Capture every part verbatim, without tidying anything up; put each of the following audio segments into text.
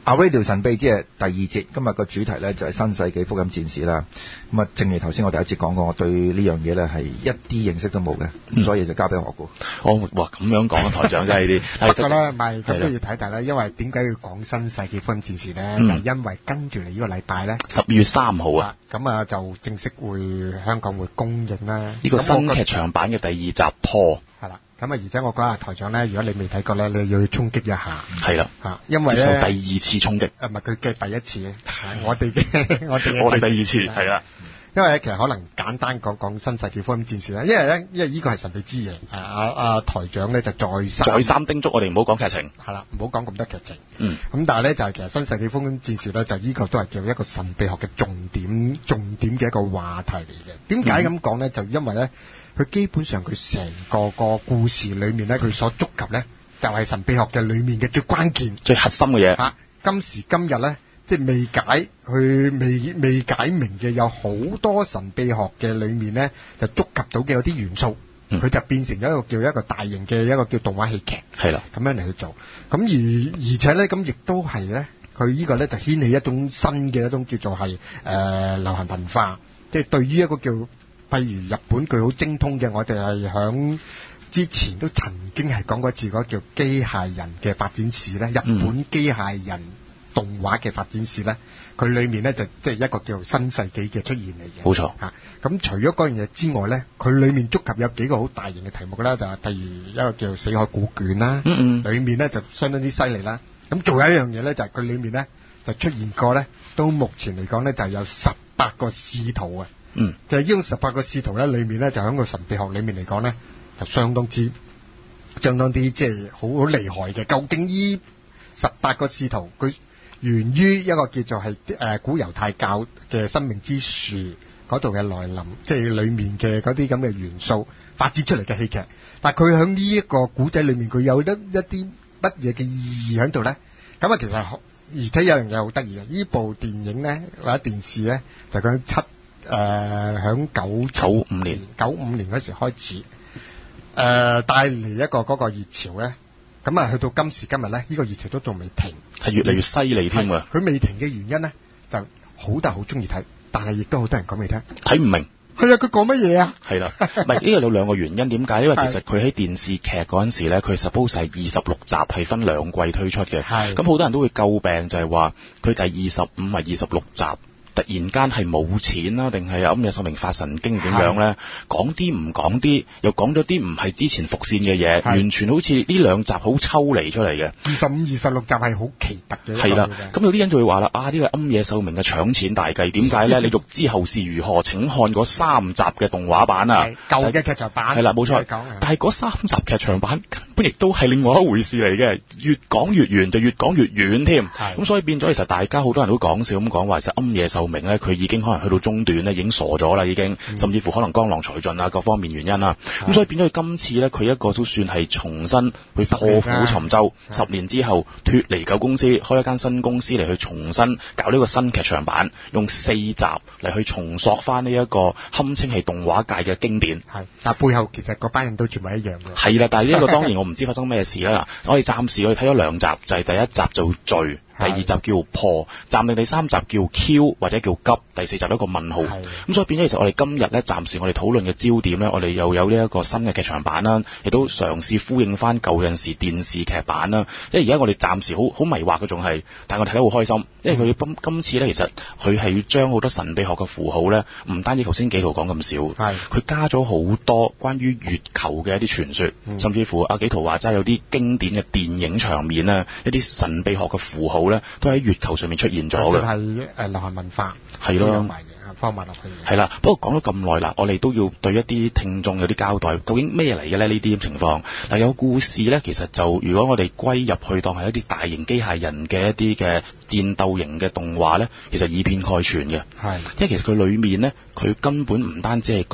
阿 Radio 神秘之夜第二節，今日個主題咧就係新世紀福音戰士啦。咁啊，正如頭先我第一節講過，我對呢樣嘢咧係一啲認識都冇嘅，咁、嗯、所以就交俾我估。 哦，哇，咁樣講啊，台長真係呢啲。 不過咧，唔係咁都要睇睇啦，因為點解要講新世紀福音戰士咧？嗯、就係因為跟住嚟呢個禮拜咧， 十二月三號啊， 咁啊就正式會香港會公映啦。呢、 這個新劇場版嘅第二集破。 係啦。咁啊，而且我講下台長咧，如果你未睇過咧，你要去衝擊一下。 係啦， 嚇，因為咧接受第二次衝擊。 誒，唔係佢嘅第一次，我哋嘅我哋我哋第二次係啦。 因為咧，其實可能簡單講講新世紀福音戰士啦，因為咧，因為呢個係神秘之夜，啊啊台長咧就再三再三叮囑我哋唔好講劇情。 係啦，唔好講咁多劇情。 嗯。 咁但係咧，就係其實新世紀福音戰士咧，就呢個都係叫一個神秘學嘅重點，重點嘅一個話題嚟嘅。點解咁講咧？就因為咧。佢基本上佢成個個故事裏面咧，佢所觸及咧，就係神秘學嘅裏面嘅最關鍵、 最核心嘅嘢。 嚇，今時今日咧，即係未解，佢未未解明嘅有好多神秘學嘅裏面咧，就觸及到嘅有啲元素，佢、嗯、就變成咗一個叫一個大型嘅一個叫動畫戲劇。係啦，咁樣嚟去做。咁而而且咧，咁亦都係咧，佢呢個咧就掀起一種新嘅一種叫做係誒、呃、流行文化，即係對於一個叫。譬如日本佢好精通嘅，我哋係響之前都曾經係講過一次嗰叫機械人嘅發展史咧。日本機械人動畫嘅發展史咧，佢裏面咧就即係一個叫新世紀嘅出現嚟嘅。冇錯嚇。咁除咗嗰樣嘢之外咧，佢裏面觸及有幾個好大型嘅題目啦，就係譬如一個叫死海古卷啦，嗯嗯，裏面咧就相當之犀利啦。咁仲有一樣嘢咧，就係佢裏面咧就出現過咧，到目前嚟講咧就係有十八個使徒啊。嗯，就係呢種十八個使徒咧，裏面咧就喺個神秘學裏面嚟講咧，就相當之、相當啲即係好好厲害嘅。究竟呢十八個使徒佢源於一個叫做係誒、呃、古猶太教嘅生命之樹嗰度嘅來臨，即係裏面嘅嗰啲咁嘅元素發展出嚟嘅戲劇。但係佢喺呢一個古仔裏面，佢有一一啲乜嘢嘅意義喺度咧？咁啊，其實而且有樣嘢好得意嘅，呢部電影咧或者電視咧就講七。誒、呃，響九九五年，九五年嗰時開始，誒、呃，帶嚟一個嗰個熱潮咧，咁啊，去到今時今日咧，呢、這個熱潮都仲未停，係越嚟越犀利添啊！佢未停嘅原因咧，就好多人好中意睇，但係亦都好多人講未聽，睇唔明。係啊，佢講乜嘢啊？係啦，唔係呢個有兩個原因，點解？因為其實佢喺電視劇嗰陣時咧，佢 suppose 係二十六集，係分兩季推出嘅，咁好多人都會詬病就係話佢第二十五係二十六集。突然間係冇錢啦，定係暗夜秀明發神經點樣咧？講啲唔講啲，又講咗啲唔係之前伏線嘅嘢，完全好似呢兩集好抽離出嚟嘅。二十五、二十六集係好奇特嘅。係啦，咁有啲人就會話啦，啊呢個暗夜秀明嘅搶錢大計，點解咧？你欲知後事如何，請看嗰三集嘅動畫版啊，舊嘅劇場版。係啦，冇錯。但係嗰三集劇場版根本亦都係另外一回事嚟嘅，越講越遠，就越講越遠添。咁所以變咗，其實大家好多人都講笑咁講話，其實暗夜秀明咧，佢已經可能去到中段咧，已經傻咗啦，已經，嗯、甚至乎可能江郎才盡啊，各方面原因啦。咁所以變咗佢今次咧，佢一個都算係重新去破釜沉舟，十年之後脫離舊公司，開一間新公司嚟去重新搞呢個新劇場版，用四集嚟去重塑翻呢一個堪稱係動畫界嘅經典。係，但背後其實嗰班人都全部一樣嘅。係啦，但係呢一個當然我唔知發生咩事啦。我哋暫時去睇咗兩集，就係、是、第一集就序。第二集叫破，暫定第三集叫 Q 或者叫急，第四集一個問號。咁所以變咗，其實我哋今日咧，暫時我哋討論嘅焦點咧，我哋又有呢一個新嘅劇場版啦，亦都嘗試呼應翻舊陣時電視劇版啦。因為而家我哋暫時好好迷惑嘅仲係，但係我哋睇得好開心，因為佢今今次咧，其實佢係要將好多神秘學嘅符號咧，唔單止頭先紀陶講咁少，係佢加咗好多關於月球嘅一啲傳說，嗯、甚至乎阿紀陶話齋有啲經典嘅電影場面啊，一啲神秘學嘅符號咧，都喺月球上面出現咗嘅。係誒流行文化係咯，放埋落去。係啦，不過講咗咁耐啦，我哋都要對一啲聽眾有啲交代，究竟咩嚟嘅咧？呢啲情況嗱，有故事咧，其實就如果我哋歸入去當係一啲大型機械人嘅一啲嘅戰鬥型嘅動畫咧，其實以偏概全嘅。係，因為其實佢裏面咧，佢根本唔單止係講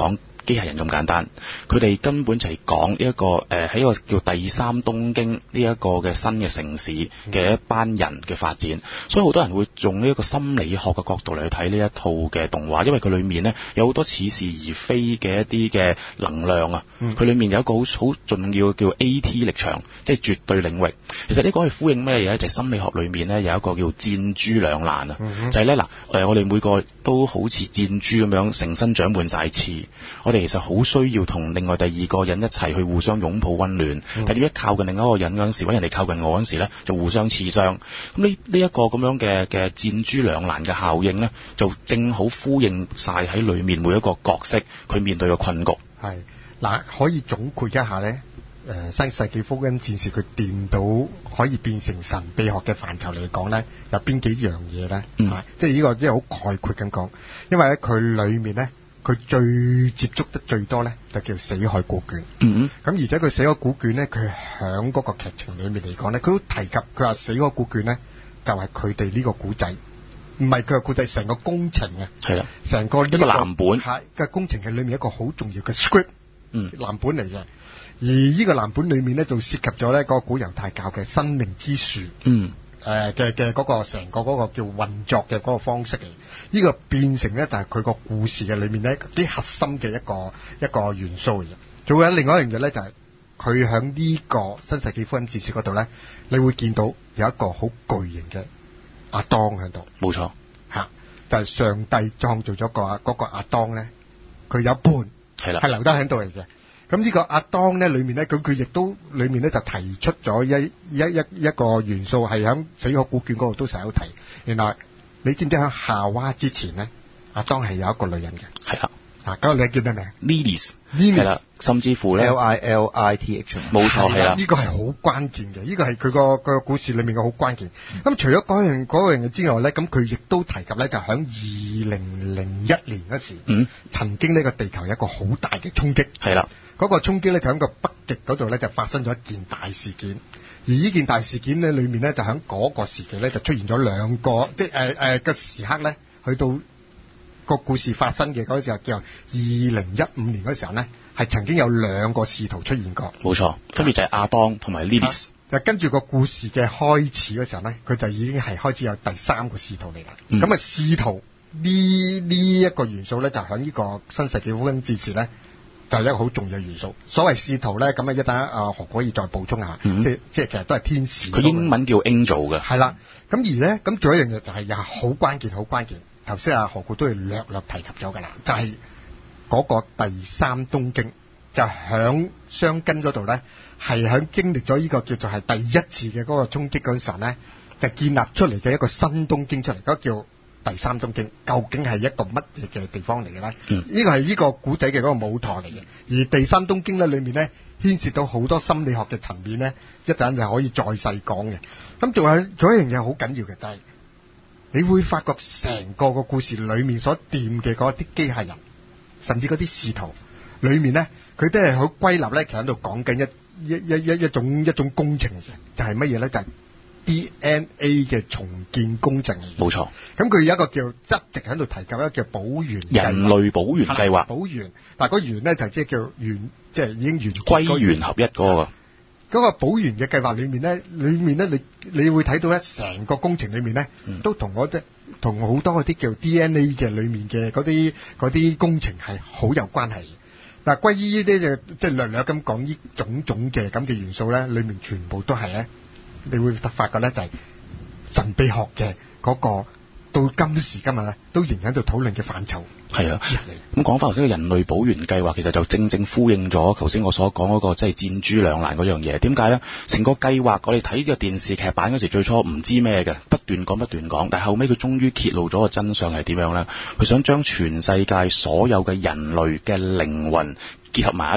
機械人咁簡單，佢哋根本就係講呢一個誒喺、呃、一個叫第三東京呢一個嘅新嘅城市嘅一班人嘅發展，所以好多人會用呢一個心理學嘅角度嚟去睇呢一套嘅動畫，因為佢裏面呢有好多似是而非嘅一啲嘅能量啊，佢、嗯、裏面有一個好好重要叫 A T 力場，即係絕對領域。其實呢個係呼應咩嘢咧？就係、是、心理學裏面呢有一個叫箭豬兩難啊，嗯、就係咧嗱誒，我哋每個都好似箭豬咁樣成身長滿晒刺，我哋其實好需要同另外第二個人一齊去互相擁抱溫暖，嗯、但係點解靠近另一個人嗰陣時，或者人哋靠近我嗰陣時咧，就互相刺傷？咁呢呢一個咁樣嘅嘅箭豬兩難嘅效應咧，就正好呼應晒喺裏面每一個角色佢面對嘅困局。係嗱，可以總括一下咧。誒、呃、新世紀福音戰士佢掂到可以變成神秘學嘅範疇嚟講咧，有邊幾樣嘢咧？嗯，即係呢個即係好概括咁講，因為咧佢裏面咧，佢最接觸得最多咧，就叫死海古卷。嗯，咁而且佢死海古卷咧，佢響嗰個劇情裏面嚟講咧，佢都提及佢話死海古卷咧，就係佢哋呢個古仔，唔係佢個古仔，成個工程啊，係啦，成個呢個藍本係嘅工程係裏面一個好重要嘅 script，嗯，藍本嚟嘅。而呢個藍本裏面咧，就涉及咗咧嗰個古猶太教嘅生命之樹，嗯，誒嘅嘅嗰個成個嗰個叫運作嘅嗰個方式嚟，呢、這個變成咧就係佢個故事嘅裏面咧幾核心嘅一個一個元素嚟嘅。仲有另外一樣嘢咧，就係佢喺呢個新世紀福音戰士嗰度咧，你會見到有一個好巨型嘅亞當喺度，冇錯嚇，就係、是、上帝創造咗個嗰個亞當咧，佢有一半係啦，係留得喺度嚟嘅。咁呢個亞當咧，裏面咧，咁佢亦都裏面咧就提出咗一一一一個元素，係喺死海古卷嗰度都成日有提。原來你知唔知喺夏娃之前咧，亞當係有一個女人嘅，係啦，啊，嗰個女人叫咩名 ？Lilith， 係啦，甚至乎咧 ，L I L I T H， 冇錯係啦， 呢、這個係好關鍵嘅，呢、這個係佢個個故事裏面嘅好關鍵。咁、嗯、除咗嗰樣嗰樣嘢之外咧，咁佢亦都提及咧，就喺二零零一年嗰時，嗯，曾經呢個地球有一個好大嘅衝擊，係啦。嗰個衝擊咧就喺個北極嗰度咧就發生咗一件大事件，而呢件大事件咧裏面咧就喺嗰個時期咧就出現咗兩個，即係誒誒嘅時刻咧，去到個故事發生嘅嗰時候叫二零一五年嗰時候咧，係曾經有兩個使徒出現過，冇錯，分別就係亞當同埋 Lilith。就跟住個故事嘅開始嘅時候咧，佢就已經係開始有第三個使徒嚟啦。咁、嗯、啊，使徒呢呢一個元素咧就喺呢個新世紀福音戰士咧。就係一個好重要嘅元素。所謂使徒咧，咁啊一陣啊何可以再補充下？嗯、即係即係其實都係天使。佢英文叫 angel 嘅。係啦。咁而咧，咁仲有一樣嘢就係又係好關鍵，好關鍵。頭先啊何故都係略略提及咗㗎啦，就係、是、嗰個第三東京，就響箱根嗰度咧，係響經歷咗呢個叫做係第一次嘅嗰個衝擊嗰陣時候咧，就建立出嚟嘅一個新東京出嚟，嗰、那個、叫第三東京，究竟係一個乜嘢嘅地方嚟嘅咧？嗯，呢個係呢個古仔嘅嗰個舞台嚟嘅。而第三東京咧裏面咧牽涉到好多心理學嘅層面咧，一陣就可以再細講嘅。咁仲有仲有一樣嘢好緊要嘅，就係、是、你會發覺成個個故事裏面所掂嘅嗰啲機械人，甚至嗰啲使徒裏面咧，佢都係好歸納咧，其實喺度講緊一一一一一種一種工程嚟嘅，就係乜嘢咧？就係、是D N A 嘅重建工程，冇錯。咁佢有一個叫一直喺度提及一個叫保原人類保原計劃，保原。但係個原咧就即係叫原，即係已經原歸原合一嗰、那個。嗰、那個保原嘅計劃裏面咧，裏面咧你你會睇到咧，成個工程裏面咧、嗯、都同嗰啲同好多嗰啲叫 D N A 嘅裏面嘅嗰啲嗰啲工程係好有關係。嗱，關於呢啲就即係略略咁講呢種種嘅咁嘅元素咧，裏面全部都係咧。你會發覺咧，就係神秘學嘅嗰個到今時今日咧，都仍然喺度討論嘅範疇。係啊，咁講翻頭先嘅人類保原計劃，其實就正正呼應咗頭先我所講嗰個即係箭豬兩難嗰樣嘢。點解咧？成個計劃我哋睇呢個電視劇版嗰時，最初唔知咩嘅，不斷講不斷講，但係後尾佢終於揭露咗個真相係點樣咧？佢想將全世界所有嘅人類嘅靈魂結合埋一齊。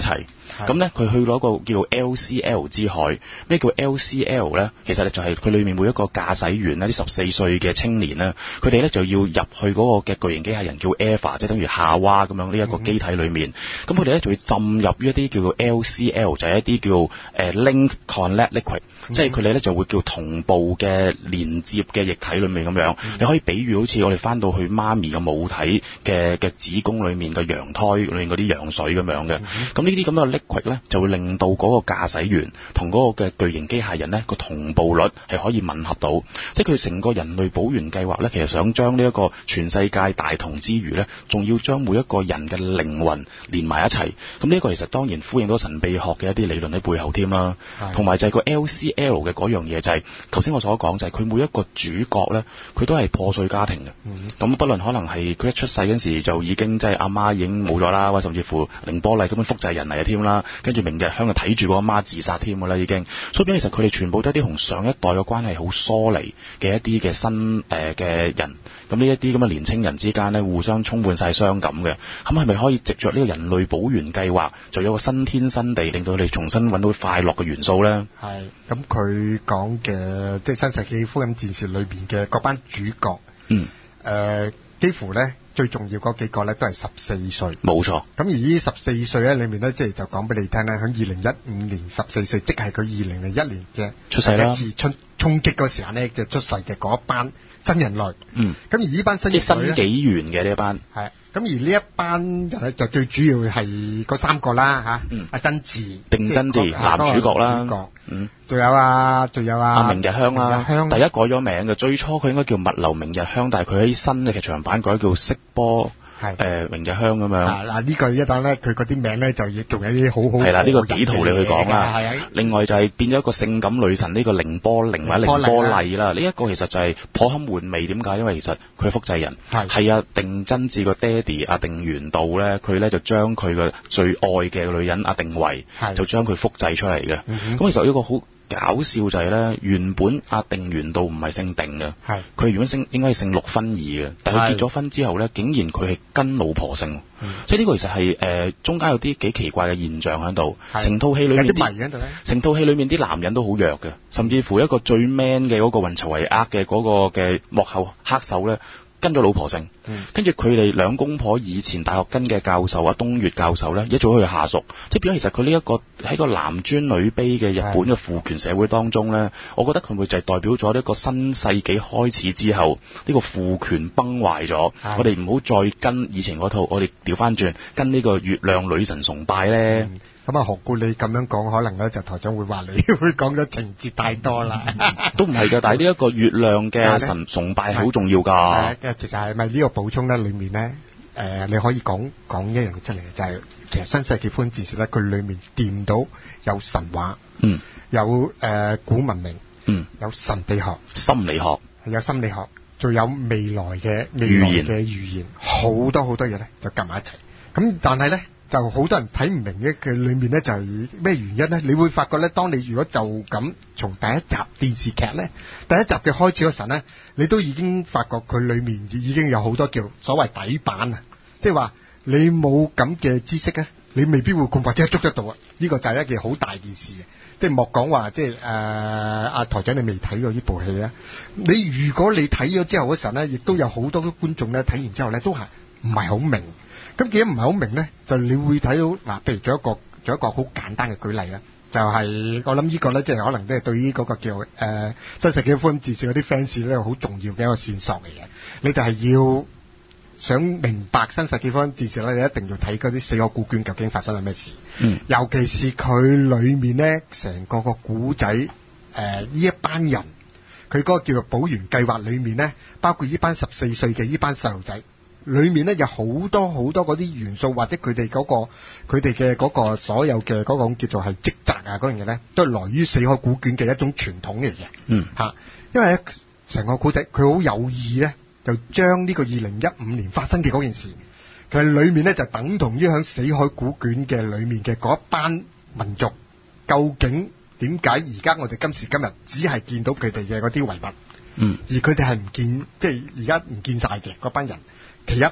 咁咧佢去到一個叫做 L C L 之海。咩叫 L C L 咧？其實咧就係佢裏面每一個駕駛員咧，啲十四歲嘅青年咧，佢哋咧就要入去嗰個嘅巨型機械人叫 EVA， 即係等於夏娃咁樣呢一個機體裏面。咁佢哋咧就會浸入於一啲叫做 L C L， 就係一啲叫誒、呃、Link Connect Liquid，、嗯、即係佢哋咧就會叫同步嘅連接嘅液體裏面咁樣。嗯、你可以比喻好似我哋翻到去媽咪嘅母體嘅嘅子宮裏面嘅羊胎裏面嗰啲羊水咁樣嘅。咁呢啲咁嘅 liquid 咧就會令到嗰個駕駛員同嗰個嘅巨型機械人咧個同步率係可以吻合到，即係佢成個人類保原計劃咧，其實想將呢一個全世界大同之餘咧，仲要將每一個人嘅靈魂連埋一齊。咁呢一個其實當然呼應到神秘學嘅一啲理論喺背後添啦，同埋就係個 L C L 嘅嗰樣嘢就係頭先我所講，就係佢每一個主角咧，佢都係破碎家庭嘅。咁、嗯、不論可能係佢一出世嗰陣時就已經即係阿媽已經冇咗啦，或甚至乎凌波麗根本複製人嚟嘅添啦，跟住明日香就睇住個阿媽自殺添㗎啦已經。所以其實佢哋全部都係啲同上一代嘅關係好疏離嘅一啲嘅新誒嘅、呃、人。咁呢一啲咁嘅年青人之間咧，互相充滿晒傷感嘅。咁係咪可以藉着呢個人類保原計劃，就有個新天新地，令到佢哋重新揾到快樂嘅元素咧？ 係。咁佢講嘅即係新世紀福音戰士裏邊嘅嗰班主角，嗯，誒、呃、幾乎咧最重要嗰幾個咧都係十四歲。冇錯。咁而呢十四歲咧裏面咧，即係就講俾你聽咧，喺二零一五年十四歲，即係佢二零零一年嘅出世啦， 一次衝衝擊嗰時間咧嘅出世嘅嗰一班新人類。嗯。咁而呢班新人類咧， 即係新紀元嘅呢一班。係。 咁而呢一班人咧就最主要係嗰三個啦嚇，嗯、阿真治、 定真治男主角啦， 主角嗯，仲有啊，仲有啊， 阿明日香啦，香第一改咗名嘅，最初佢應該叫物流明日香，但係佢喺新嘅劇場版改叫色波。係誒、呃、明日香咁樣。嗱嗱呢個一等咧，佢嗰啲名咧就亦仲有啲好好。係啦，呢、這個幾圖你去講啦。係啊。另外就係變咗一個性感女神呢、這個凌波凌或者凌波麗啦。呢一、這個其實就係頗堪玩味。點解？因為其實佢係複製人。係。係啊，定真治個爹哋阿定元道咧，佢咧就將佢嘅最愛嘅女人阿定維，就將佢複製出嚟嘅。咁、嗯、其實呢個好搞笑就係咧，原本阿定元道唔係姓定嘅，係佢原本姓應該係姓陸分義嘅，但係佢結咗婚之後咧，竟然佢係跟老婆姓，即係呢個其實係誒、呃、中間有啲幾奇怪嘅現象喺度。成套戲裏面啲成套戲裏面啲男人都好弱嘅，甚至乎一個最 man 嘅嗰個運籌帷幄嘅嗰個嘅幕後黑手咧，跟咗老婆姓，跟住佢哋兩公婆以前大學跟嘅教授啊，東岳教授咧，一早去下屬，即係變咗其實佢呢一個喺個男尊女卑嘅日本嘅父權社會當中咧，我覺得佢會就係代表咗呢個新世紀開始之後，呢、這個父權崩壞咗，我哋唔好再跟以前嗰套，我哋調翻轉跟呢個月亮女神崇拜咧。嗯咁啊，何故你咁樣講，可能咧就台長會話你會講咗情節太多啦。都唔係㗎，但係呢一個月亮嘅神崇拜係好重要㗎。誒，其實係咪呢個補充咧？裡面咧，誒、呃，你可以講講一樣嘢出嚟，就係、是、其實新世紀福音戰士咧，佢裡面掂到有神話，嗯，有誒、呃、古文明，嗯，有神秘學、心理學，有心理學，仲有未來嘅未來嘅預言，好多好多嘢咧就夾埋一齊。咁但係咧，就好多人睇唔明嘅，佢裏面咧就係咩原因咧？你會發覺咧，當你如果就咁從第一集電視劇咧，第一集嘅開始嗰陣咧，你都已經發覺佢裏面已經有好多叫所謂底板啊，即係話你冇咁嘅知識咧，你未必會咁快即係捉得到啊！呢、這個就係一件好大件事嘅，即係莫講話即係誒阿台長你未睇過呢部戲咧，你如果你睇咗之後嗰陣咧，亦都有好多觀眾咧睇完之後咧都係唔係好明。咁既然唔係好明咧，就你會睇到嗱，譬如做一個做一個好簡單嘅舉例啦，就係、是、我諗呢個咧，即係可能都係對於嗰個叫誒、呃、新世紀福音戰士嗰啲 fans 咧，好重要嘅一個線索嚟嘅。你哋係要想明白新世紀福音戰士咧，你一定要睇嗰啲死海古卷究竟發生咗咩事。嗯，尤其是佢裏面咧，成個個古仔誒呢一班人，佢嗰個叫做保原計劃裏面咧，包括呢班十四歲嘅呢班細路仔。裏面咧有好多好多嗰啲元素，或者佢哋嗰個佢哋嘅嗰個所有嘅嗰種叫做係職責啊嗰樣嘢咧，都係來於死海古卷嘅一種傳統嚟嘅。嗯，嚇，因為咧成個古仔佢好有意咧，就將呢個二零一五年發生嘅嗰件事，佢裏面咧就等同於喺死海古卷嘅裏面嘅嗰一班民族，究竟點解而家我哋今時今日只係見到佢哋嘅嗰啲遺物，嗯，而佢哋係唔見，即係而家唔見晒嘅嗰班人。其一，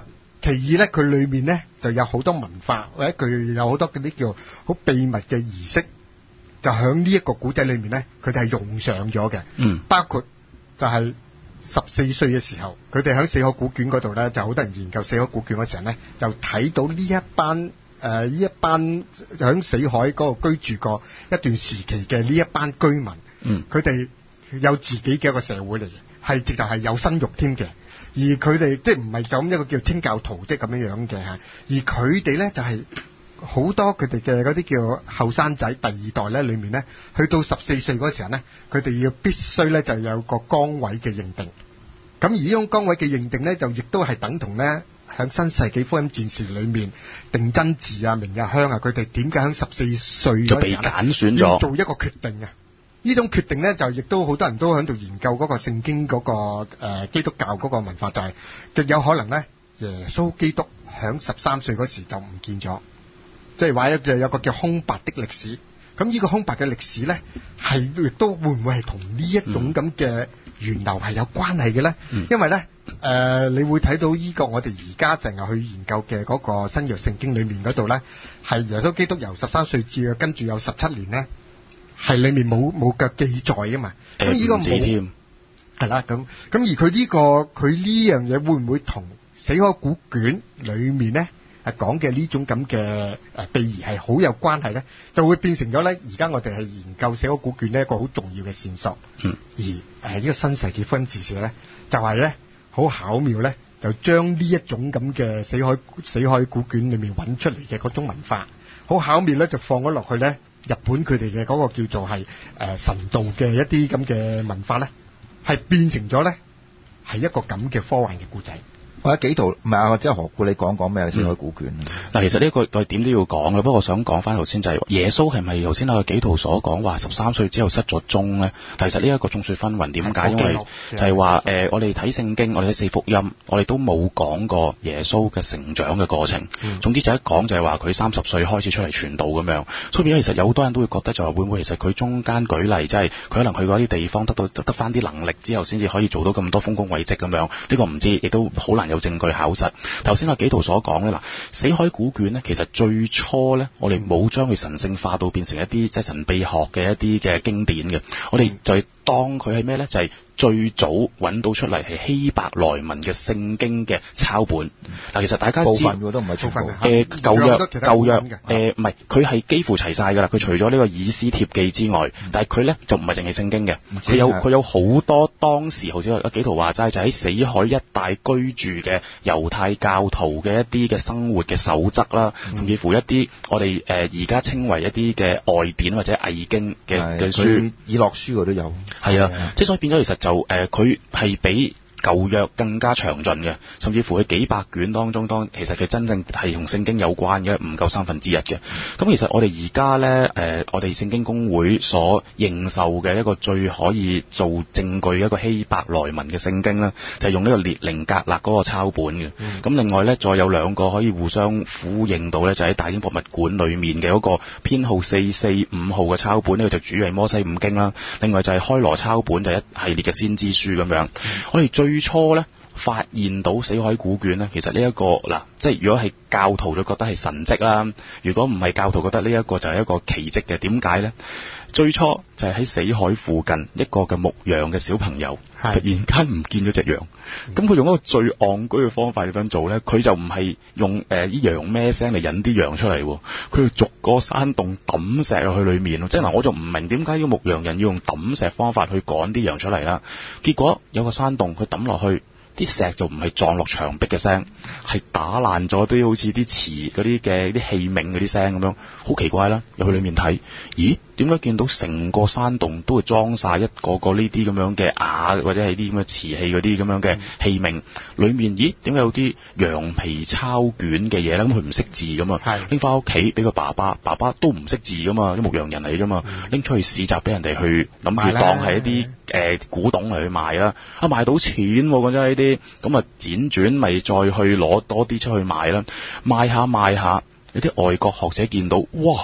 其二咧，佢裏面咧就有好多文化，或者佢有好多嗰啲叫好秘密嘅儀式，就喺呢一個古仔裏面咧，佢哋係用上咗嘅。 嗯， 包括就係十四歲嘅時候，佢哋喺死海古卷嗰度咧，就好多人研究死海古卷嗰時候咧，就睇到呢一班誒呢、呃、一班喺死海嗰個居住過一段時期嘅呢一班居民， 嗯， 佢哋有自己嘅一個社會嚟嘅，係直頭係有生育添嘅。而佢哋即係唔係就咁一個叫清教徒即係咁樣樣嘅嚇，而佢哋咧就係、是、好多佢哋嘅嗰啲叫後生仔第二代咧，裏面咧去到十四歲嗰時候咧，佢哋要必須咧就有個崗位嘅認定。咁而呢種崗位嘅認定咧，就亦都係等同咧喺新世紀福音戰士裏面定真寺啊、明日香啊，佢哋點解喺十四歲就被揀選咗要做一個決定啊？呢種決定咧，就亦都好多人都喺度研究嗰個聖經嗰、嗰個、呃、基督教嗰個文化，就係、是、極有可能咧，耶穌基督響十三歲嗰時就唔見咗，即係話有有個叫空白的歷史。咁呢個空白嘅歷史咧，係亦都會唔會係同呢一種咁嘅源流係有關係嘅咧？嗯、因為咧，誒、呃，你會睇到呢個我哋而家成日去研究嘅嗰個新約聖經裏面嗰度咧，係耶穌基督由十三歲至跟住有十七年咧。係裏面冇冇嘅記載啊嘛，咁呢、呃、個冇係啦，咁咁而佢呢、這個佢呢樣嘢會唔會同死海古卷裏面咧係講嘅呢種咁嘅誒秘儀係好有關係咧？就會變成咗咧，而家我哋係研究死海古卷呢一個好重要嘅線索。嗯，而誒呢、呃這個新世紀福音戰士咧，就係咧好巧妙咧，就將呢一種咁嘅死海死海古卷裏面揾出嚟嘅嗰種文化，好巧妙咧就放咗落去咧。日本佢哋嘅嗰個叫做係誒、呃、神道嘅一啲咁嘅文化咧，係變成咗咧係一個咁嘅科幻嘅故仔。 或者幾圖唔係啊，即係何故你講講咩死海古卷？ 嗱、嗯，其實呢個我點都要講嘅，不過我想講翻頭先就係耶穌係咪頭先有幾圖所講話十三歲之後失咗蹤咧？其實呢一個眾說紛紜，點解？因為就係話誒，我哋睇聖經，我哋睇四福音，我哋都冇講過耶穌嘅成長嘅過程。嗯、總之就一講就係話佢三十歲開始出嚟傳道咁樣。所以變咗其實有好多人都會覺得就話會唔會其實佢中間舉例，即係佢可能去過一啲地方得到得翻啲能力之後，先至可以做到咁多豐功偉績咁樣。呢、這個唔知，亦都好難有證據考實。頭先阿紀陶所講咧，嗱，死海古卷咧，其實最初咧，我哋冇將佢神聖化到變成一啲即係神秘學嘅一啲嘅經典嘅，我哋就係當佢係咩咧？就係、是、最早揾到出嚟係希伯來文嘅聖經嘅抄本。嗱，其實大家知， 部分都唔係全部。 誒舊約舊約誒唔係，佢係幾乎齊晒㗎啦。佢除咗呢個以斯帖記之外，嗯、但係佢咧就唔係淨係聖經嘅，佢有佢有好多當時好似阿紀陶話齋，就喺死海一帶居住嘅猶太教徒嘅一啲嘅生活嘅守則啦，嗯、甚至乎一啲我哋誒而家稱為一啲嘅外典或者偽經嘅嘅書， 以諾書嗰都有。 係啊，即係所以變咗其實就誒，佢、呃、係比舊約更加詳盡嘅，甚至乎佢幾百卷當中，當其實佢真正係同聖經有關嘅，唔夠三分之一嘅。咁、嗯、其實我哋而家咧誒，我哋聖經公會所認受嘅一個最可以做證據一個希伯來文嘅聖經咧，就係、是、用呢個列寧格勒嗰個抄本嘅。咁、嗯、另外咧，再有兩個可以互相呼應到咧，就喺、是、大英博物館裡面嘅嗰個編號四四五號嘅抄本，呢個就主要係摩西五經啦。另外就係開羅抄本，就係、一系列嘅先知書咁樣。嗯、我哋最初咧發現到死海古卷咧，其實呢、這、一個嗱，即係如果係教徒就覺得係神蹟啦，如果唔係教徒覺得呢一個就係一個奇蹟嘅。點解咧？最初就係喺死海附近一個嘅牧羊嘅小朋友，突然間唔見咗隻羊。咁佢、嗯、用一個最戇居嘅方法點樣做咧？佢就唔係用誒啲、呃、羊咩聲嚟引啲羊出嚟，佢要逐個山洞抌石落去裏面。即係嗱，我就唔明點解呢個牧羊人要用抌石方法去趕啲羊出嚟啦。結果有個山洞，佢抌落去。啲石就唔係撞落牆壁嘅聲，係打爛咗啲好似啲瓷嗰啲嘅啲器皿嗰啲聲咁樣，好奇怪啦！入去裏面睇，咦？點解見到成個山洞都會裝晒一個個呢啲咁樣嘅瓦或者係啲咁嘅瓷器嗰啲咁樣嘅器皿？裏面咦？點解有啲羊皮抄卷嘅嘢咧？咁佢唔識字噶嘛？拎翻屋企俾個爸爸，爸爸都唔識字噶嘛？啲牧羊人嚟噶嘛？拎、嗯、出去市集俾人哋去諗住當係一啲誒、呃、古董嚟去賣啦，啊賣到錢喎！講真呢啲，咁啊輾轉咪再去攞多啲出去賣啦，賣下賣下，有啲外國學者見到，哇！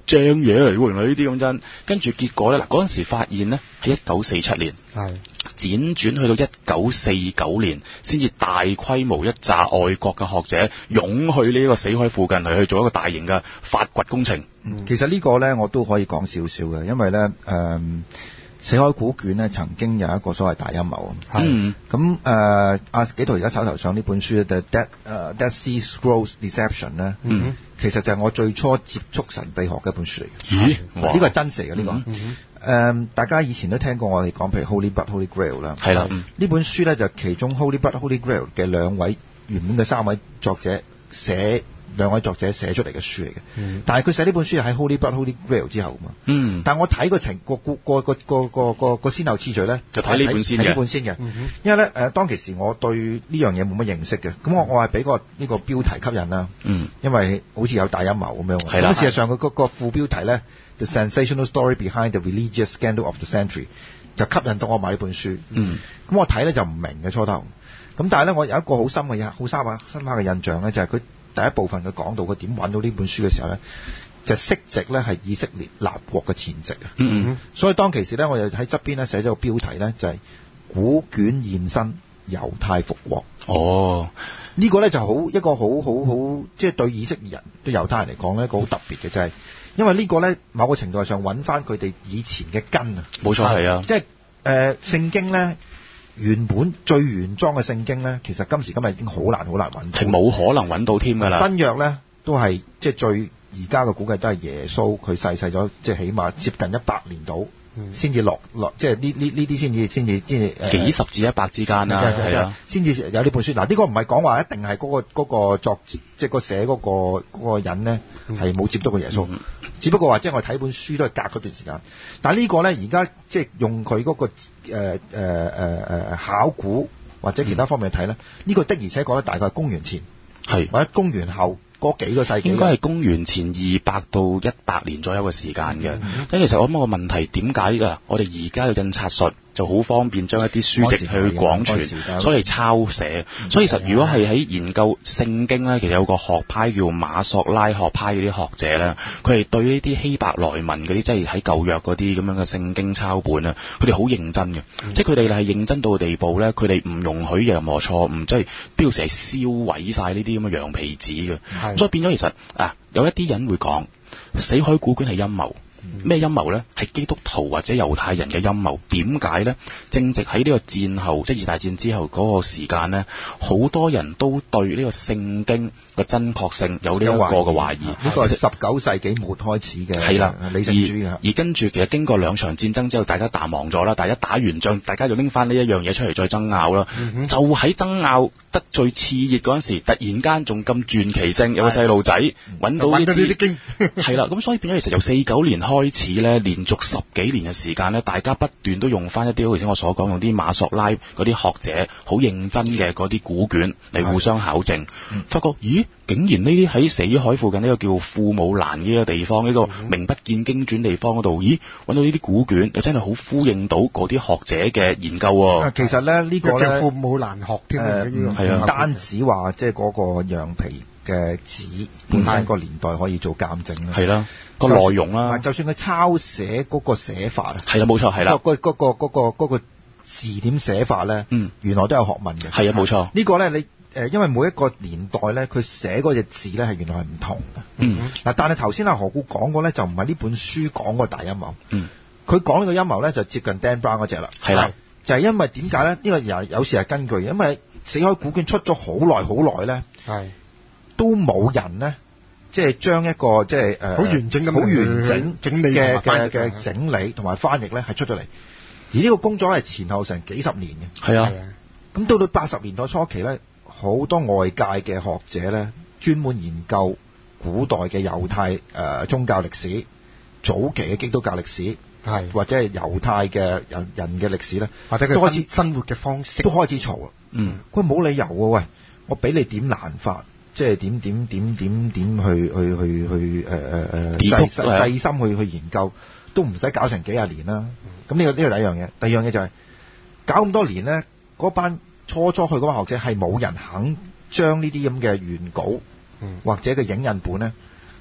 正嘢嚟喎，原來呢啲咁真。跟住結果咧，嗱嗰陣時發現咧係一九四七年， 係輾轉去到一九四九年，先至大規模一紮外國嘅學者湧去呢個死海附近嚟去做一個大型嘅發掘工程。 嗯、其實呢個咧我都可以講少少嘅，因為咧誒。嗯死海古卷咧曾經有一個所謂大陰謀， 係咁誒阿紀陶而家手頭上呢本書咧就 Dead 誒 Dead Sea Scrolls Deception 咧， 嗯， 其實就係我最初接觸神秘學嘅一本書嚟嘅。 咦？ 呢個係真實嘅呢個。誒、 嗯呃，大家以前都聽過我哋講譬如 Holy Blood Holy Grail 啦， 係啦， 呢、嗯、本書咧就其中 Holy Blood Holy Grail 嘅兩位原本嘅三位作者寫。兩位作者寫出嚟嘅書嚟嘅，嗯、但係佢寫呢本書係喺 Holy Blood Holy Grail 之後嘛。嗯。但係我睇個情個個個個個個個個先後次序咧， 就睇呢本先嘅。 呢本先嘅。嗯、因為咧誒、呃，當其時我對呢樣嘢冇乜認識嘅，咁我我係俾個呢個標題吸引啦。嗯。因為好似有大陰謀咁樣。係啦。咁事實上佢嗰個副標題咧 ，The Sensational Story Behind the Religious Scandal of the Century， 就吸引到我買呢本書。嗯。咁我睇咧就唔明嘅初頭，咁但係咧我有一個好深嘅印，好深啊深刻嘅印象咧，就係、是、佢。第一部分佢講到佢點揾到呢本書嘅時候咧，就息籍咧係以色列立國嘅前夕啊。嗯嗯。所以當其時咧，我又喺側邊咧寫咗個標題咧，就係、是、古卷現身，猶太復國。哦，這個、呢個咧就好一個好好好，即係對以色列人對猶太人嚟講咧一個好特別嘅，就係、是、因為呢個咧某個程度上揾翻佢哋以前嘅根啊。冇錯係啊，即係誒聖經咧。原本最原裝嘅聖經咧，其實今時今日已經好難好難揾到，係冇可能揾到添㗎啦。新約咧都係即係最而家嘅估計都係耶穌佢逝世咗，即係起碼接近一百年到先至落落，即係呢呢呢啲先至先至先至幾十至一百之間啦，係啊，先至有呢本書。嗱、啊，呢、呢個唔係講話一定係嗰、嗰個嗰個作即係個寫嗰、嗰個嗰個人咧係冇接觸過耶穌。嗯只不過話即係我睇本書都係隔嗰段時間，但係呢個咧而家即係用佢嗰、那個誒誒誒誒考古或者其他方面去睇咧，呢、嗯、個的而且確咧大概係公元前係或者公元後嗰幾個世紀，應該係公元前二百到一百年左右嘅時間嘅。咁、嗯、其實我諗個問題點解㗎？我哋而家嘅印刷術就好方便將一啲書籍去廣傳，所以抄寫。嗯、所以其實如果係喺研究聖經咧，其實有個學派叫馬索拉學派嗰啲學者咧，佢係對呢啲希伯來文嗰啲，即係喺舊約嗰啲咁樣嘅聖經抄本啊，佢哋好認真嘅，嗯、即係佢哋係認真到嘅地步咧，佢哋唔容許任何錯誤，即係必要成日燒毀晒呢啲咁嘅羊皮紙嘅。嗯、所以變咗其實啊，有一啲人會講死海古卷係陰謀。咩陰謀呢？係基督徒或者猶太人嘅陰謀。點解呢？正值喺呢個戰後，即係二大戰之後嗰個時間呢，好多人都對呢個聖經嘅真確性有呢一個嘅懷疑。呢個係十九世紀末開始嘅，係啦，理性主義。而而跟住其實經過兩場戰爭之後，大家淡忘咗啦。大家打完仗，大家就拎翻呢一樣嘢出嚟再爭拗啦。嗯、哼就喺爭拗得最熾熱嗰陣時，突然間仲咁傳奇性，有個細路仔揾到呢啲經，係啦。咁所以變咗其實由四九年開開始咧，連續十幾年嘅時間咧，大家不斷都用翻一啲，好似我所講，用啲馬索拉嗰啲學者好認真嘅嗰啲古卷嚟互相考證，嗯、發覺咦，竟然呢啲喺死海附近呢個叫庫姆蘭呢個地方，呢、呢個名不見經傳地方嗰度，咦，揾到呢啲古卷，又真係好呼應到嗰啲學者嘅研究喎、啊。其實咧呢、呢個咧，庫姆蘭學添啊，係啊，唔單止話即係嗰個羊皮嘅紙本身個年代可以做鑑證啦，係啦。個內容啦，就算佢抄寫嗰個寫法啊，係啦，冇錯，係啦，嗰嗰個嗰個嗰個字點寫法咧，嗯，原來都有學問嘅，係啊，冇錯。呢個咧，你誒，因為每一個年代咧，佢寫嗰隻字咧係原來係唔同嘅，嗯，嗱，但係頭先阿何故講過咧，就唔係呢本書講個大陰謀，嗯，佢講呢個陰謀咧就接近 Dan Brown 嗰隻啦，係啦，就係因為點解咧？呢個有有時係根據，因為死海古卷出咗好耐好耐咧，係都冇人咧。即係將一個即係誒好完整咁好完整整理嘅嘅嘅整理同埋翻譯咧係出咗嚟，而呢個工作咧係前後成幾十年嘅。係啊，咁到到八十年代初期咧，好多外界嘅學者咧專門研究古代嘅猶太誒、呃、宗教歷史、早期嘅基督教歷史，係或者係猶太嘅人人嘅歷史咧，或者佢都開始生活嘅方式都開始嘈啦。嗯，佢冇理由喎，喂，我俾你點難法？即係點點點點點去去去去誒誒誒細細心去去研究，都唔使搞成幾廿年啦。咁呢、嗯、個呢、呢個第一樣嘢，第二樣嘢就係、是、搞咁多年咧，嗰班初初去嗰班學者係冇人肯將呢啲咁嘅原稿、嗯、或者嘅影印本咧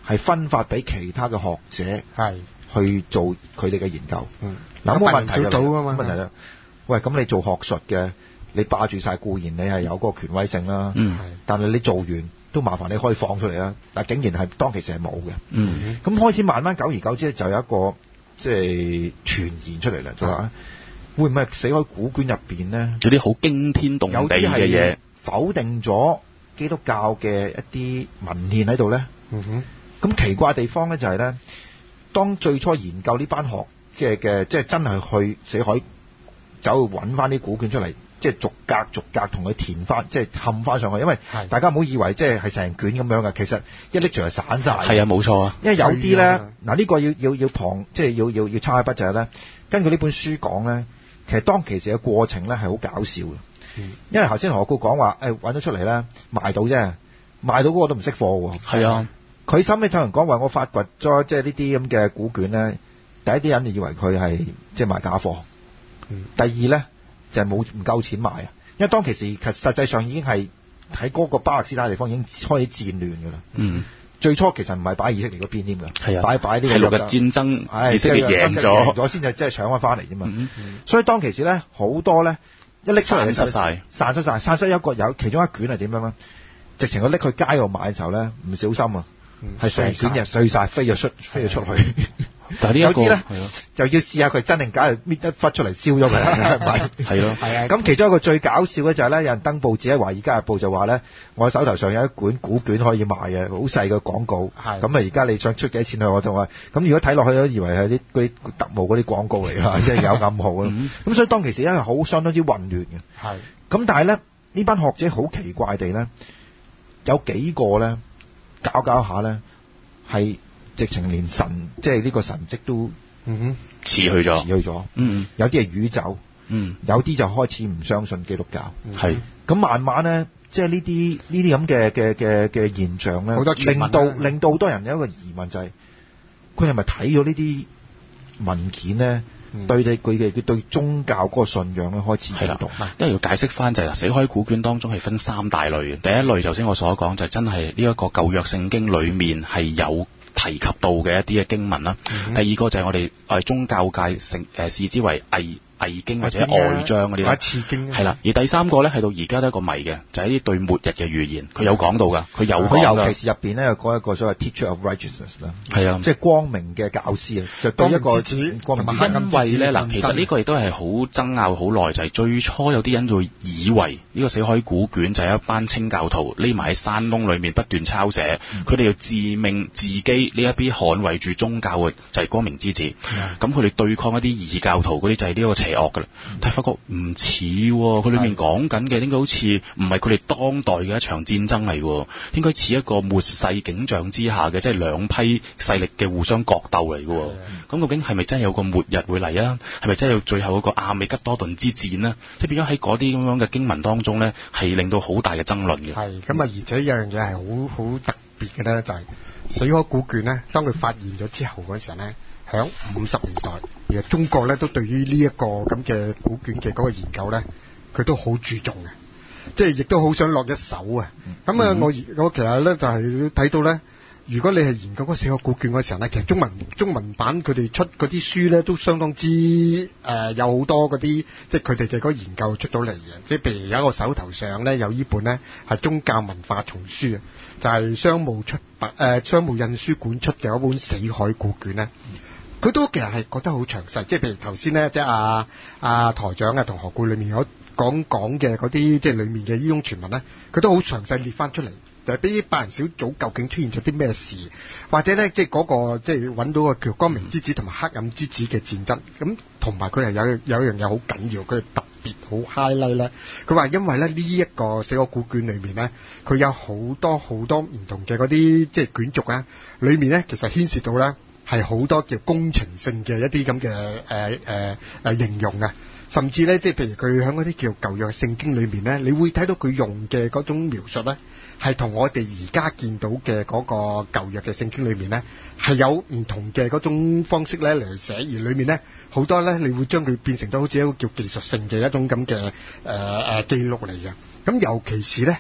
係分發俾其他嘅學者係去做佢哋嘅研究。 嗯， 嗱冇問題小組啊嘛。 問題啦，喂，咁你做學術嘅，你霸住晒固然你係有嗰個權威性啦。 嗯。 但係你做完都麻煩你可以放出嚟啦。但竟然係當其時係冇嘅。 嗯。 咁開始慢慢久而久之就有一個即係傳言出嚟啦，就話會唔會死海古卷入邊呢？ 有啲好驚天動地嘅嘢， 否定咗基督教嘅一啲文獻喺度呢？ 嗯哼。 咁奇怪地方呢，就係呢，當最初研究呢班學嘅嘅，即係真係去死海走去揾翻啲古卷出嚟，即係逐格逐格同佢填翻，即係冚翻上去。因為大家唔好以為即係係成卷咁樣嘅，其實一拎出嚟散晒。 係啊，冇錯啊。 因為有啲咧，嗱呢個要要要旁，即係要要要抄一筆就係咧，根據呢本書講咧，其實當其時嘅過程咧係好搞笑嘅。嗯、因為頭先何故講話誒揾咗出嚟咧賣到啫，賣到嗰個都唔識貨喎。 係啊。 佢收尾聽人講話，我發掘咗即係呢啲咁嘅古卷咧，第一啲人就以為佢係即係賣假貨。嗯、第二咧就係冇唔夠錢賣啊，因為當其時其實實際上已經係喺嗰個巴勒斯坦地方已經開始戰亂㗎啦。嗯，最初其實唔係擺以色列嗰邊添㗎，係啊，擺擺呢個六日戰爭， 哎、以色列贏咗， 贏咗先至即係搶翻翻嚟啫嘛。嗯嗯、所以當其時咧好多咧一拎出嚟散失晒， 散失晒，散失一個有其中一卷係點樣咧？直情佢拎去街度買嘅時候咧唔小心啊！係成卷嘢碎晒，飛咗出飛咗出去。 但係呢一個有啲咧就要試下佢真定假，搣一忽出嚟燒咗佢，係咪？係咯，係啊。咁其中一個最搞笑嘅就係咧，有人登報紙喺《華爾街日報》就話咧，我手頭上有一卷古卷可以賣嘅，好細嘅廣告。係。咁啊，而家你想出幾多錢去？我就話，咁如果睇落去都以為係啲嗰啲特務嗰啲廣告嚟㗎，即係有暗號啊。咁所以當其時咧係好相當之混亂嘅。係。咁但係咧呢班學者好奇怪地咧，有幾個咧。搞搞下咧，係直情連神，即係呢個神蹟都嗯哼辭去咗， 辭去咗。嗯，有啲係宇宙，嗯，有啲就開始唔相信基督教。係咁、嗯、慢慢咧，即係呢啲呢啲咁嘅嘅嘅嘅現象咧，令到令到好多人有一個疑問就係、是，佢係咪睇咗呢啲文件咧？嗯、對你佢嘅佢對宗教嗰個信仰咧開始係啦， 因為要解釋翻就係、是、啦，死海古卷當中係分三大類嘅。第一類頭先我所講就係真係呢一個舊約聖經裡面係有提及到嘅一啲嘅經文啦。嗯、第二個就係我哋誒宗教界成誒視之為偽偽經或者外章嗰啲啦，係啦。而第三個咧係到而家都係一個謎嘅，就係、是、一啲對末日嘅預言，佢有講到㗎，佢有講㗎。 尤其是入邊咧有講一個所謂 Teacher of Righteousness 啦，係啊，即係光明嘅教師啊，就對一個光明之子。 因為咧嗱，其實呢個亦都係好爭拗好耐，就係、是、最初有啲人會以為呢個死海古卷就係一班清教徒匿埋喺山窿裏面不斷抄寫，佢哋要自命自己呢一啲捍衛住宗教嘅就係光明之子。咁佢哋對抗一啲異教徒嗰啲就係呢個邪惡噶啦，但係發覺唔似喎，佢裏面講緊嘅應該好似唔係佢哋當代嘅一場戰爭嚟喎，應該似一個末世景象之下嘅，即係兩批勢力嘅互相角鬥嚟嘅喎。咁究竟係咪真係有個末日會嚟啊？係咪真係有最後嗰個亞美吉多頓之戰呢？即係變咗喺嗰啲咁樣嘅經文當中呢，係令到好大嘅爭論嘅。 係咁啊，而且有樣嘢係好好特別嘅咧，就係、是、死海古卷呢，當佢發現咗之後嗰陣時呢。響五十年代，而中國咧都對於呢一個咁嘅古卷嘅嗰個研究咧，佢都好注重嘅，即係亦都好想落一手啊！咁啊、嗯，我我其實咧就係、是、睇到咧，如果你係研究嗰四個古卷嗰時候咧，其實中文中文版佢哋出嗰啲書咧都相當之誒、呃、有好多嗰啲，即係佢哋嘅嗰個研究出到嚟嘅。即係譬如有一個手頭上咧有呢本咧係宗教文化叢書啊，就係、是、商務出版誒、呃、商務印書館出嘅一本死海古卷咧。佢都其實係覺得好詳細，即係譬如頭先咧，即係阿阿台長啊同何故裏面有講講嘅嗰啲，即係裏面嘅呢種傳聞咧，佢都好詳細列翻出嚟，就係俾百人小組究竟出現咗啲咩事，或者咧即係嗰個即係揾到個叫光明之子同埋黑暗之子嘅戰爭，咁同埋佢係有有一樣嘢好緊要，佢特別好 highlight 咧，佢話因為咧呢一個死海古卷裏面咧，佢有好多好多唔同嘅嗰啲即係卷軸啊，裏面咧其實牽涉到咧。係好多叫工程性嘅一啲咁嘅誒誒誒形容啊，甚至咧即係譬如佢喺嗰啲叫舊約聖經裏面咧，你會睇到佢用嘅嗰種描述咧，係同我哋而家見到嘅嗰個舊約嘅聖經裏面咧，係有唔同嘅嗰種方式咧嚟去寫，而裏面咧好多咧，你會將佢變成咗好似一個叫技術性嘅一種咁嘅誒誒記錄嚟嘅。咁尤其是咧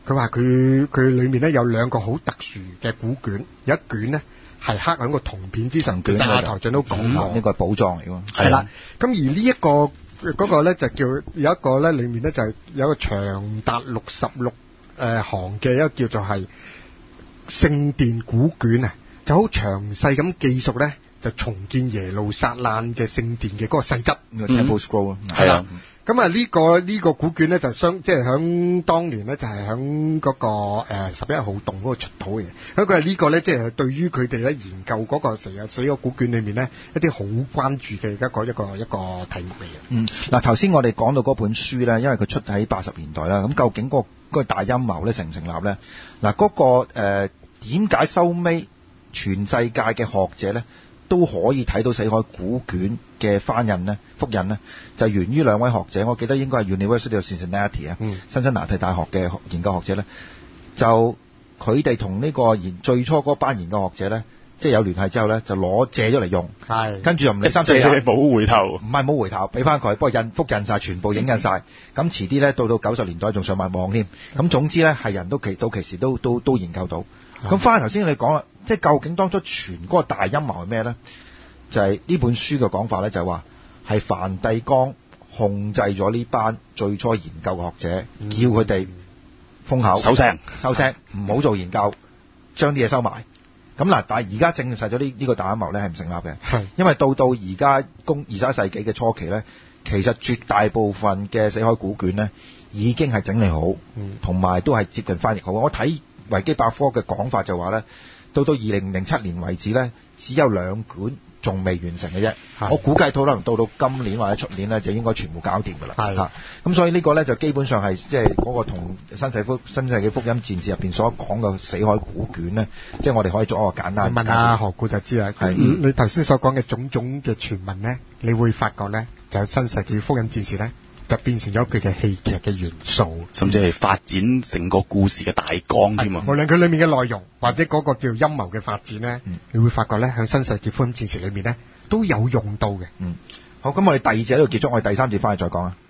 佢話佢佢裏面咧有兩個好特殊嘅古卷，有一卷咧係刻喺個銅片之上，其實阿台長都講過，呢、 嗯這個係寶藏嚟㗎。 係啦，咁而呢、這、一個嗰、那個咧就叫有一個咧裏面咧就係有一個長達六十六誒行嘅一個叫做係聖殿古卷啊，就好詳細咁記述咧就重建耶路撒冷嘅聖殿嘅嗰個細則。 嗯、Temple Scroll 係啦。咁啊呢個呢、這個古卷咧就相即係響當年咧就係響嗰個誒十一號洞嗰個出土嘅。咁佢係呢個咧即係對於佢哋咧研究嗰個成日死個古卷裏面咧一啲好關注嘅一個一個一個題目嚟嘅。 嗯，嗱頭先我哋講到嗰本書咧，因為佢出喺八十年代啦，咁究竟嗰、那個那個大陰謀咧成唔成立咧？嗱、那、嗰個誒點解收尾全世界嘅學者咧都可以睇到死海古卷嘅翻印呢？複印呢，就源於兩位學者，我記得應該係 University of Cincinnati 啊、嗯，辛辛那提大學嘅研究學者咧，就佢哋同呢個研最初嗰班研究學者咧，即係有聯繫之後咧，就攞借咗嚟用，係跟住又唔理三四廿， 冇回頭， 唔係冇回頭，俾翻佢，不過印複印晒，全部影印晒，咁、嗯、遲啲咧到到九十年代仲上埋網添，咁、嗯、總之咧係人都其到其時都都都研究到。咁翻頭先你講啦，即係究竟當初傳嗰個大陰謀係咩咧？就係、是、呢本書嘅講法咧，就係話係梵蒂岡控制咗呢班最初研究嘅學者，嗯、叫佢哋封口、 收聲、 收聲，唔好做研究，將啲嘢收埋。咁嗱，但係而家證實咗呢呢個大陰謀咧係唔成立嘅，因為到到而家公二十一世紀嘅初期咧，其實絕大部分嘅死海古卷咧已經係整理好，同、嗯、埋都係接近翻譯好。我睇維基百科嘅講法就話咧，到到二零零七年為止咧，只有兩卷仲未完成嘅啫。我估計可能到到今年或者出年咧，就應該全部搞掂㗎啦。係嚇，咁所以呢個咧就基本上係即係嗰個同新世福新世紀福音戰士入邊所講嘅死海古卷咧，即係我哋可以做一個簡單。 問下何故就知啦。係、嗯、你頭先所講嘅種種嘅傳聞咧，你會發覺咧，就係新世紀福音戰士咧。就變成咗佢嘅戲劇嘅元素， 甚至係發展成個故事嘅大綱添啊！ 無論佢裏面嘅內容或者嗰個叫陰謀嘅發展咧、嗯，你會發覺咧喺新世紀福音戰士裏面咧都有用到嘅。 嗯，好，咁我哋第二節喺度結束，我哋第三節翻嚟再講啊。